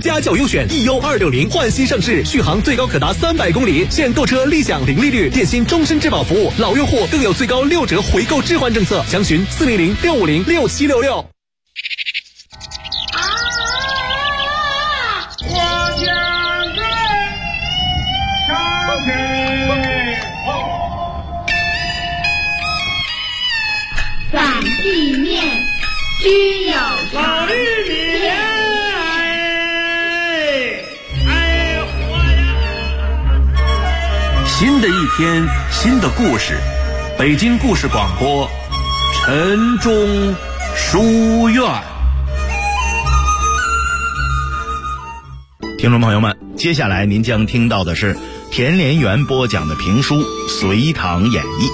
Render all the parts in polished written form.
家轿优选 EU260焕新上市，续航最高可达300公里，现购车立享零利率，电信终身质保服务，老用户更有最高6折回购置换政策，详询400-650-6766。 反地面需要老玉米， 新的一天，新的故事，北京故事广播，晨钟书院。 听众朋友们，接下来您将听到的是田连元播讲的评书《隋唐演义》。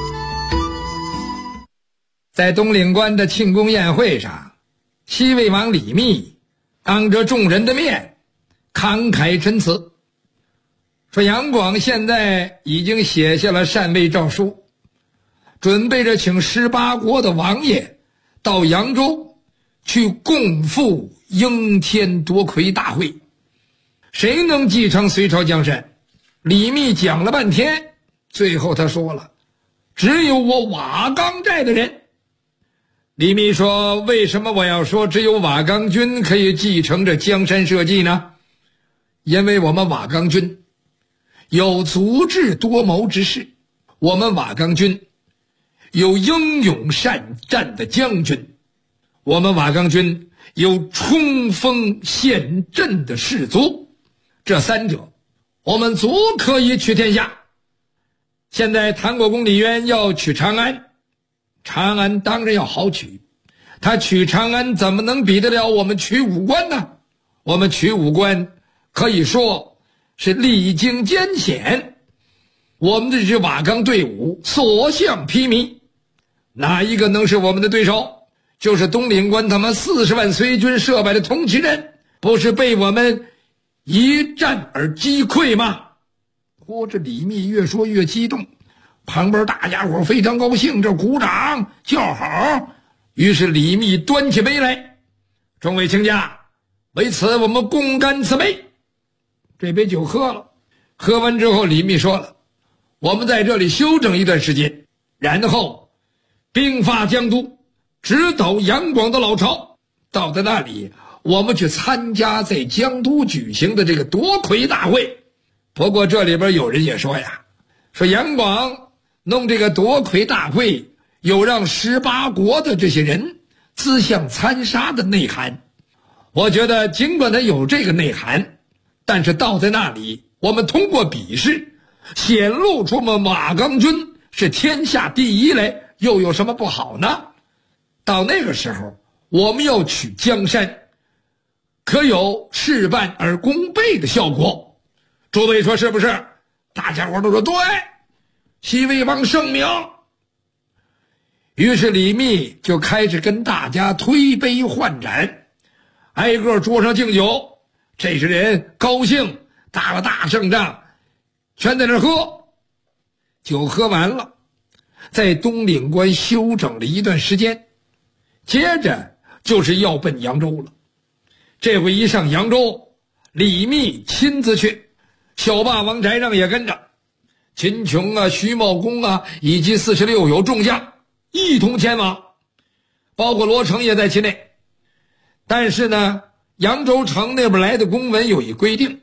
在东岭关的庆功宴会上，西魏王李密当着众人的面慷慨陈词，说杨广现在已经写下了禅位诏书，准备着请18国的王爷到扬州去共赴应天夺魁大会，谁能继承隋朝江山？李密讲了半天，最后他说了，只有我瓦岗寨的人。李密说，为什么我要说只有瓦岗军可以继承这江山社稷呢？因为我们瓦岗军有足智多谋之士，我们瓦岗军有英勇善战的将军，我们瓦岗军有冲锋陷阵的士卒，这三者我们足可以取天下。现在谭国公李渊要取长安，长安当然要好取，他取长安怎么能比得了我们取武关呢？我们取武关可以说是历经艰险，我们这支瓦岗队伍所向披靡，哪一个能是我们的对手？就是东岭关他们40万隋军设摆的铜旗人，不是被我们一战而击溃吗？这李密越说越激动，旁边大家伙非常高兴，这鼓掌叫好。于是李密端起杯来，众位卿家，为此我们共干此杯。这杯酒喝了，喝完之后李密说了，我们在这里休整一段时间，然后兵发江都，直捣杨广的老巢，到在那里我们去参加在江都举行的这个夺魁大会。不过这里边有人也说呀，说杨广弄这个夺魁大会有让18国的这些人自相残杀的内涵。我觉得尽管他有这个内涵，但是到在那里我们通过比试显露出我们瓦岗军是天下第一来，又有什么不好呢？到那个时候我们要取江山，可有事半而功倍的效果。诸位说是不是？大家伙都说对，西魏王圣明。于是李密就开始跟大家推杯换盏，挨个桌上敬酒，这些人高兴，打了大胜仗，全在那喝。酒喝完了，在东岭关休整了一段时间，接着就是要奔扬州了。这回一上扬州，李密亲自去，小霸王翟让也跟着，秦琼啊、徐茂公啊以及46有众将一同前往，包括罗成也在其内。但是呢，扬州城那边来的公文有一规定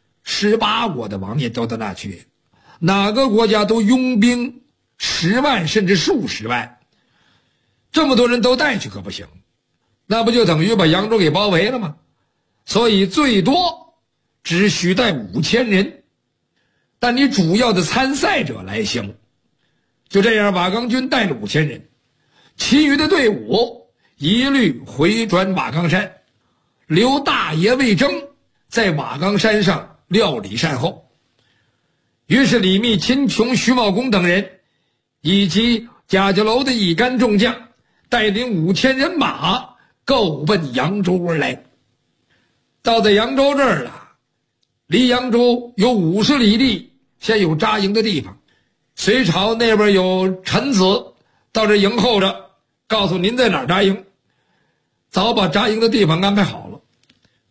，18国的王爷都到那去，哪个国家都拥兵10万甚至数十万，这么多人都带去可不行，那不就等于把扬州给包围了吗？所以最多只许带5000人，但你主要的参赛者来行。就这样，瓦岗军带了5000人，其余的队伍一律回转瓦岗山，留大爷魏征在瓦岗山上料理善后。于是李密、秦琼、徐茂公等人以及贾家楼的一干众将带领5000人马够奔扬州而来。到在扬州这儿了，离扬州有50里地，先有扎营的地方。隋朝那边有臣子到这营候着，告诉您在哪儿扎营，早把扎营的地方安排好了。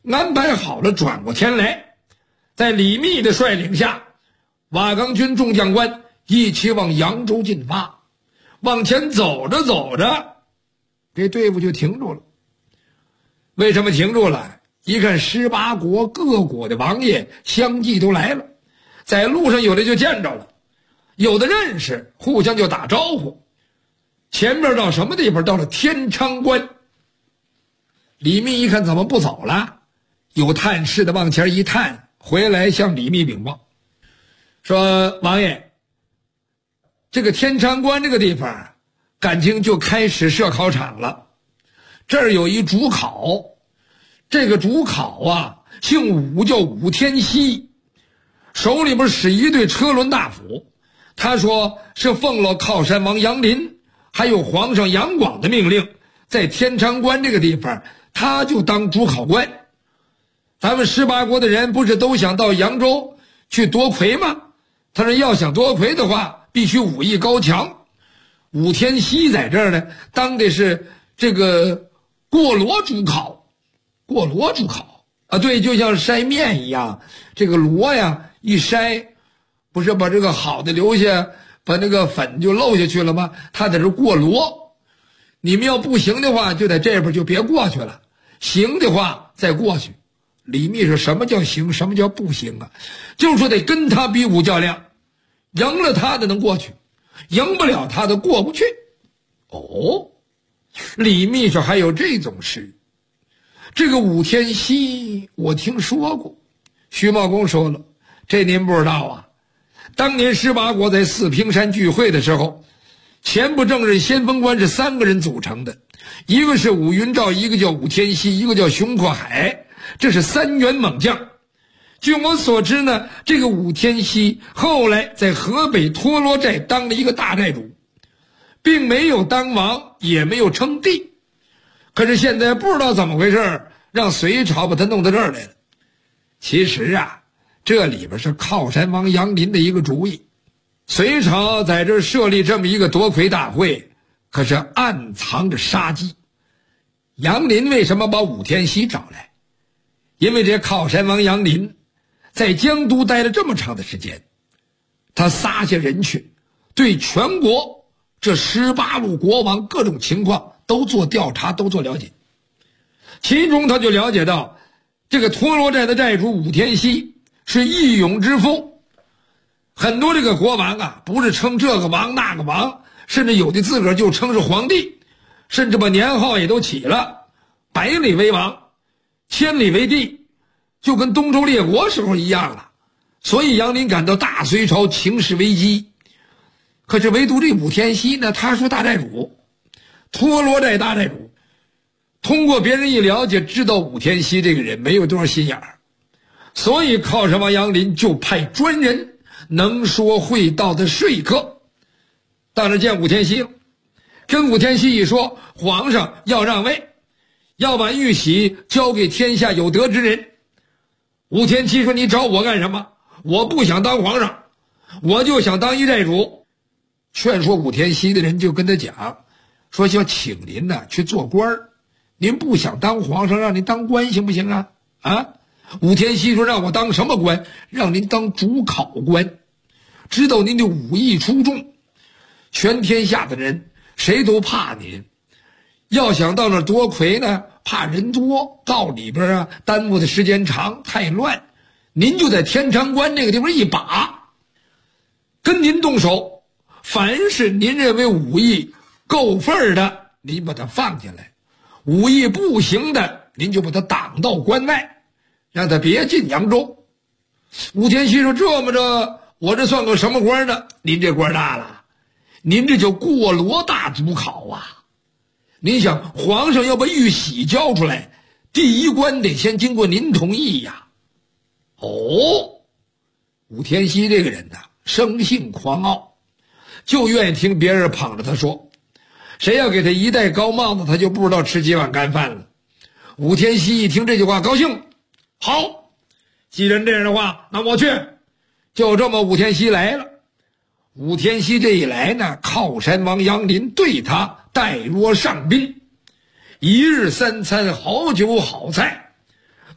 安排好了转过天来，在李密的率领下，瓦岗军众将官一起往扬州进发。往前走着走着，这队伍就停住了。为什么停住了？一看18国各国的王爷相继都来了，在路上有的就见着了，有的认识，互相就打招呼。前面到什么地方？到了天昌关。李密一看怎么不走了，有探视的往前一探，回来向李密禀报说，王爷，这个天昌关这个地方感情就开始设考场了。这儿有一主考，这个主考啊姓武，叫武天锡，手里边使一队车轮大斧。他说是奉了靠山王杨林还有皇上杨广的命令，在天昌关这个地方他就当主考官。咱们18国的人不是都想到扬州去夺魁吗？他说要想夺魁的话，必须武艺高强。武天锡在这儿呢，当的是这个过罗主考。过罗主考啊，对，就像筛面一样，这个罗呀一筛，不是把这个好的留下，把那个粉就漏下去了吗？他在这过罗。你们要不行的话，就在这边就别过去了，行的话再过去。李密说什么叫行，什么叫不行啊？就是说得跟他比武较量，赢了他的能过去，赢不了他的过不去。哦，李密说还有这种事。这个武天锡我听说过。徐茂公说了，这您不知道啊，当年18国在四平山聚会的时候，前部正任先锋官是3个人组成的，一个是武云照，一个叫武天锡，一个叫熊阔海，这是3员猛将。据我所知呢，这个武天锡后来在河北托罗寨当了一个大寨主，并没有当王，也没有称帝。可是现在不知道怎么回事，让隋朝把他弄到这儿来了。其实啊，这里边是靠山王杨林的一个主意。隋朝在这儿设立这么一个夺魁大会，可是暗藏着杀机。杨林为什么把武天锡找来？因为这靠山王杨林在江都待了这么长的时间，他撒下人去，对全国这18路国王各种情况都做调查，都做了解。其中他就了解到，这个托罗寨的寨主武天锡是义勇之夫。很多这个国王啊，不是称这个王那个王，甚至有的自个儿就称是皇帝，甚至把年号也都起了，100里为王，1000里为帝，就跟东周列国时候一样了。所以杨林感到大隋朝情势危机。可是唯独这武天锡呢，他说大寨主，托罗寨大寨主，通过别人一了解，知道武天锡这个人没有多少心眼儿，所以靠山王杨林就派专人，能说会道的说客到那见武天锡了。跟武天锡一说，皇上要让位，要把玉玺交给天下有德之人。武天锡说，你找我干什么？我不想当皇上，我就想当一寨主。劝说武天锡的人就跟他讲说，要请您呢去做官儿，您不想当皇上，让您当官行不行啊？啊？武天锡说，让我当什么官？让您当主考官，知道您的武艺出众，全天下的人谁都怕您。要想到那夺魁呢，怕人多，到里边啊耽误的时间长，太乱。您就在天昌关这个地方一把，跟您动手，凡是您认为武艺够份儿的，您把它放进来；武艺不行的，您就把它挡到关外，让他别进扬州。武天锡说，这么着，我这算个什么官呢？您这官大了，您这叫过罗大主考啊！您想，皇上要把玉玺交出来，第一关得先经过您同意呀。哦，武天锡这个人呐，生性狂傲，就愿意听别人捧着他说，谁要给他一戴高帽子，他就不知道吃几碗干饭了。武天锡一听这句话，高兴，好，既然这样的话，那我去。就这么武天锡来了。武天锡这一来呢，靠山王杨林对他待若上宾，一日3餐，好酒好菜，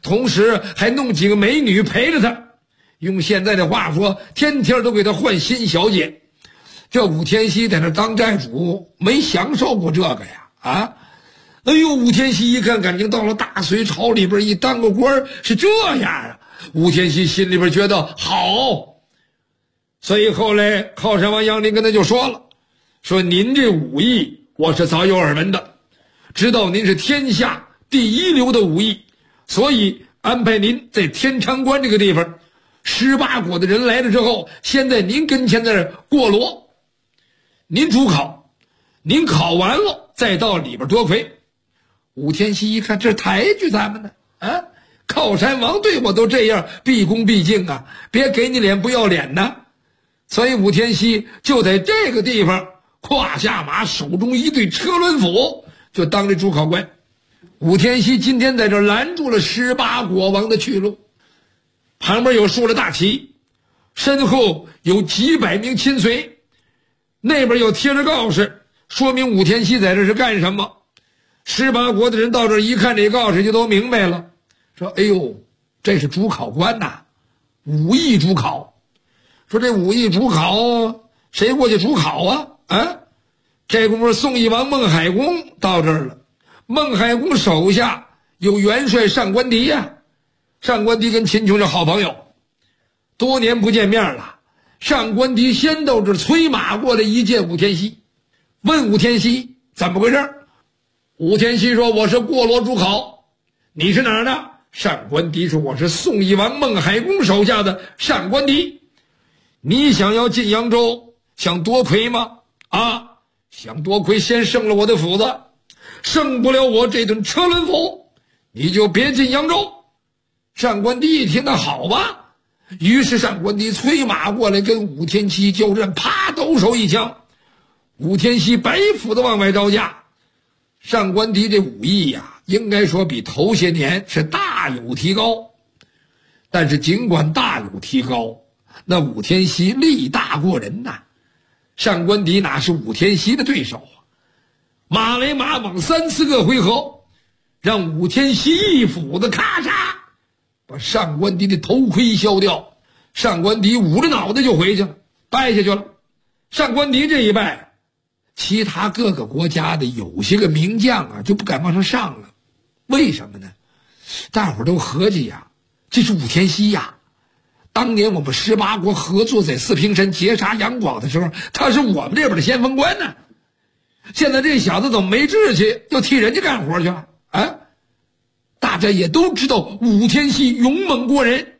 同时还弄几个美女陪着他。用现在的话说，天天都给他换新小姐。这武天锡在那当寨主，没享受过这个呀啊！哎呦，武天锡一看，感情到了大隋朝里边一当个官是这样啊！武天锡心里边觉得好，所以后来靠山王杨林跟他就说了，说您这武艺我是早有耳闻的，知道您是天下第一流的武艺，所以安排您在天长关这个地方，18国的人来了之后，先在您跟前那儿过罗，您主考，您考完了再到里边夺魁。武天锡一看，这抬举咱们呢啊！靠山王对我都这样，毕恭毕敬啊，别给你脸不要脸呢。所以武天锡就在这个地方胯下马，手中一对车轮斧，就当这主考官。武天锡今天在这拦住了18国王的去路，旁边有竖着大旗，身后有几百名亲随，那边有贴着告示，说明武天锡在这是干什么。18国的人到这一看这告示就都明白了，说哎呦，这是主考官呐，武艺主考。说这武艺主考谁过去主考啊？啊，这功夫宋义王孟海公到这儿了。孟海公手下有元帅上官迪呀，上官迪跟秦琼是好朋友，多年不见面了。上官迪先到这催马过来一见武天锡，问武天锡怎么回事。武天锡说我是过罗主考，你是哪儿的？上官迪说我是宋义王孟海公手下的上官迪。你想要进扬州，想夺魁吗？啊，想夺魁先胜了我的斧子，胜不了我这顿车轮斧，你就别进扬州。上官迪一听，那好吧。于是上官迪催马过来跟武天锡交战，啪，抖手一枪，武天锡白斧子往外招架。上官迪这武艺呀，应该说比头些年是大有提高，但是尽管大有提高，那武天锡力大过人呐。上官迪哪是武天锡的对手啊？马来马往3、4个回合，让武天锡一斧子咔嚓把上官迪的头盔削掉。上官迪捂着脑袋就回去了，败下去了。上官迪这一败，其他各个国家的有些个名将啊就不敢往上上了。为什么呢？大伙儿都合计呀，这是武天锡呀。当年我们18国合作在四平山截杀杨广的时候，他是我们这边的先锋官呢。现在这小子怎么没志气，又替人家干活去了啊？大家也都知道武天锡勇猛过人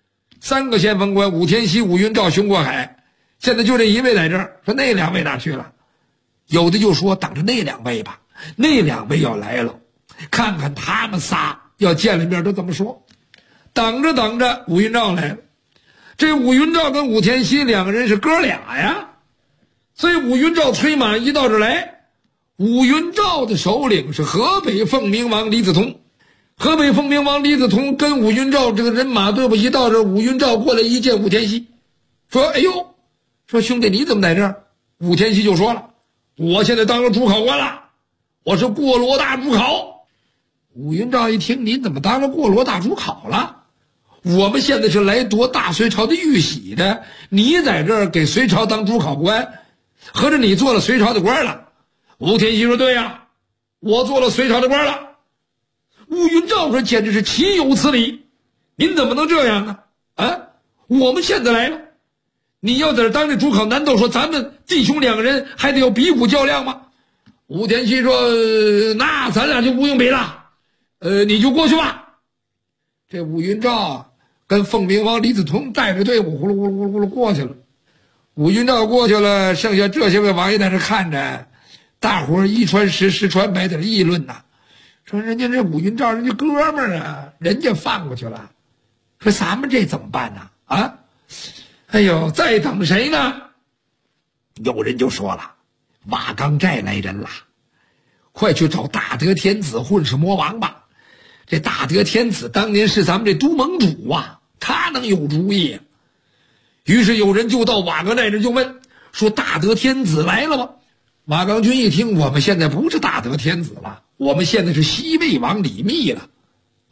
，3个先锋官，武天锡、武云照、熊过海，现在就这一位在这儿，说那2位哪去了？有的就说等着那2位吧，那2位要来了，看看他们仨要见了面都怎么说。等着等着，武云照来了。这武云照跟武天锡2个人是哥俩呀，所以武云照催马一到这来，武云照的首领是河北凤鸣王李子通。河北凤鸣王李子通跟武云照这个人马队伍一到这，武云照过来一见武天锡，说哎呦，说兄弟你怎么在这儿？武天锡就说了，我现在当了主考官了，我是过罗大主考。武云照一听，你怎么当了过罗大主考了？我们现在是来夺大隋朝的玉玺的，你在这儿给隋朝当主考官，合着你做了隋朝的官了？武天锡说对呀，我做了隋朝的官了。武云照说简直是岂有此理，您怎么能这样呢？啊，我们现在来了，你要在这当这主考，难道说咱们弟兄2个人还得有比武较量吗？武天锡说那咱俩就不用比了，你就过去吧。这武云照跟凤鸣王李子通带着队伍呼噜呼噜呼噜呼噜过去了。武云照过去了，剩下这些位王爷在这看着，大伙儿一传十，十传百，在这议论呐，说人家这武云照人家哥们儿啊，人家放过去了，说咱们这怎么办呢？啊，哎呦，再等谁呢？有人就说了，瓦岗寨来人了，快去找大德天子混世魔王吧。这大德天子当年是咱们这都盟主啊，他能有主意。于是有人就到瓦岗寨这就问，说大德天子来了吗？瓦岗军一听，我们现在不是大德天子了，我们现在是西魏王李密了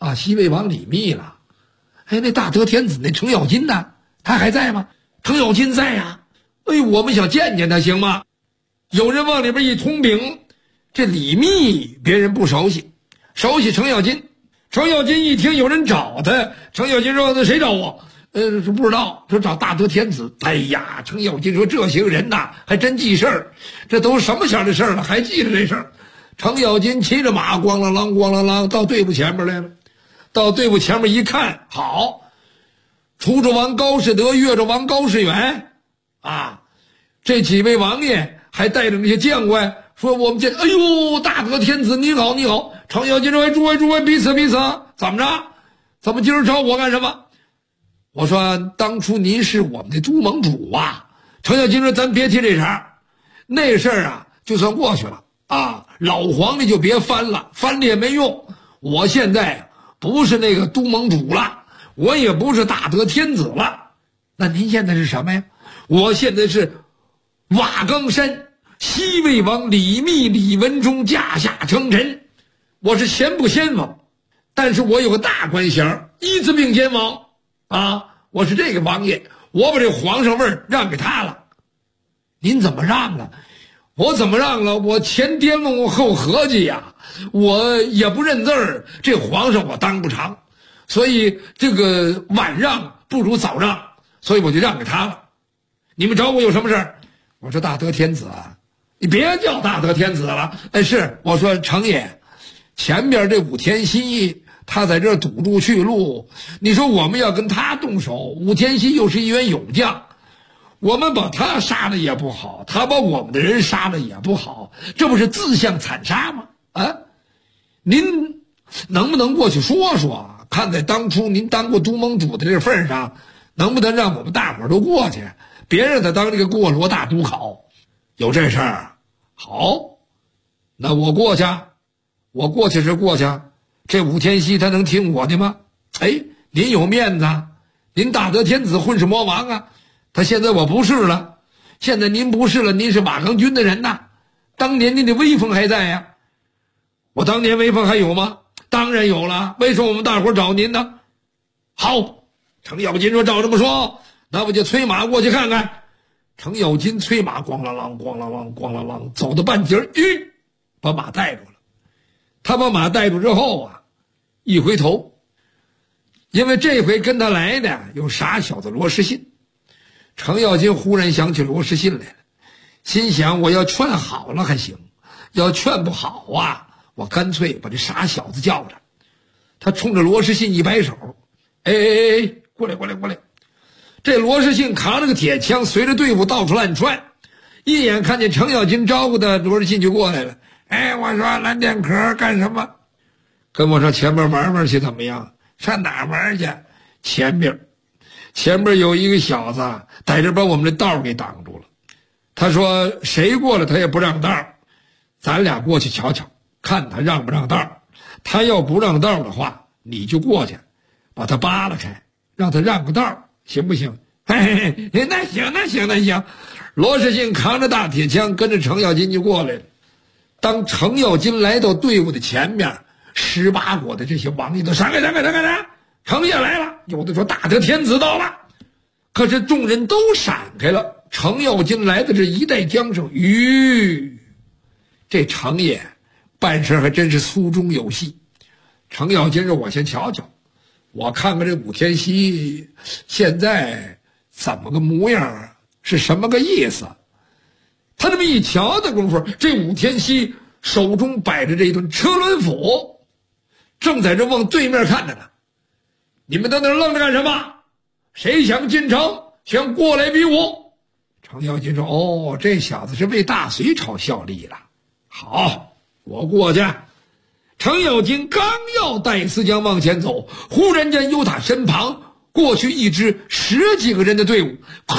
啊，西魏王李密了。哎，那大德天子那程咬金呢？他还在吗？程咬金在呀。哎，我们想见见他行吗？有人往里边一通禀，这李密别人不熟悉，熟悉程咬金。程咬金一听有人找他，程咬金说：“那谁找我？”说不知道，说找大德天子。哎呀，程咬金说：“这些个人呐，还真记事儿，这都什么前的事儿了，还记着这事儿。”程咬金骑着马，咣啷啷咣啷啷到队伍前面来了。到队伍前面一看，好，楚州王高士德、越州王高士远啊，这几位王爷还带着那些将官说：“我们见，哎呦，大德天子你好，你好。”程咬金说：“诸位，彼此，怎么着？怎么今儿找我干什么？”我说：“当初您是我们的都盟主啊。”程咬金说：“咱别提这茬，那事儿啊，就算过去了啊。老皇帝就别翻了，翻了也没用。我现在不是那个都盟主了，我也不是大德天子了。那您现在是什么呀？我现在是瓦岗山西魏王李密、李文忠驾下称臣，我是先不先王，但是我有个大官衔，一字并肩王啊，我是这个王爷，我把这皇上位儿让给他了。您怎么让了？我怎么让了？我前掂量后合计呀，我也不认字儿，这皇上我当不长，所以这个晚让不如早让，所以我就让给他了。你们找我有什么事儿？我说大德天子啊，你别叫大德天子了。是我说程爷，前边这武天锡他在这儿堵住去路，你说我们要跟他动手，武天锡又是一员勇将，我们把他杀了也不好，他把我们的人杀了也不好，这不是自相残杀吗？啊，您能不能过去说说，看在当初您当过都盟主的这份上，能不能让我们大伙儿都过去，别让他当这个过罗大都考？有这事儿？好，那我过去，我过去是过去，这武天锡他能听我的吗？哎，您有面子，您大德天子混世魔王啊，他现在我不是了，现在您不是了，您是瓦岗军的人呐，当年您的威风还在呀。我当年威风还有吗？当然有了，为什么我们大伙找您呢？好，程咬金说照这么说，那我就催马过去看看。程咬金催马咣啷啷咣啷啷咣啷啷，走到半截儿，把马带住了。他把马带住之后啊，一回头，因为这回跟他来的有傻小子罗士信。程咬金忽然想起罗士信来了，心想我要劝好了还行，要劝不好啊，我干脆把这傻小子叫着。他冲着罗士信一摆手，哎，过来。这罗士信扛着个铁枪，随着队伍到处乱窜，一眼看见程咬金招呼的，罗士信就过来了。哎，我说蓝剑客干什么？跟我上前面玩玩去怎么样？上哪玩去？前边有一个小子在这把我们的道给挡住了。他说谁过来他也不让道，咱俩过去瞧瞧，看他让不让道。他要不让道的话，你就过去把他扒拉开，让他让个道，行不行？嘿，那行。罗士信扛着大铁枪跟着程咬金就过来了。当程咬金来到队伍的前面，18国的这些王爷都闪开，程爷来了。有的说大德天子到了，可是众人都闪开了。程咬金来的这一带缰绳，这程爷办事还真是粗中有细。程咬金说：“我先瞧瞧，我看看这武天锡现在怎么个模样啊？是什么个意思？”他这么一瞧的功夫，这武天锡手中摆着这一顿车轮斧，正在这往对面看着呢。你们在那愣着干什么？谁想进城，先过来比武。程咬金说：“哦，这小子是为大隋朝效力了。好，我过去。”程咬金刚要带丝将往前走，忽然间由他身旁过去一支10几个人的队伍，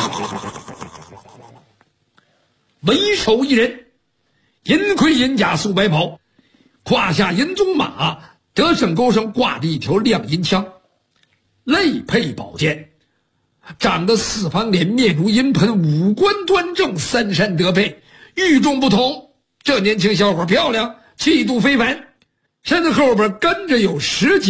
为首一人，银盔银甲素白袍，胯下银鬃马，得胜钩上挂着一条亮银枪，肋佩宝剑，长得四方脸，面如银盆，五官端正，三山得配，与众不同。这年轻小伙漂亮，气度非凡，身子后边跟着有10几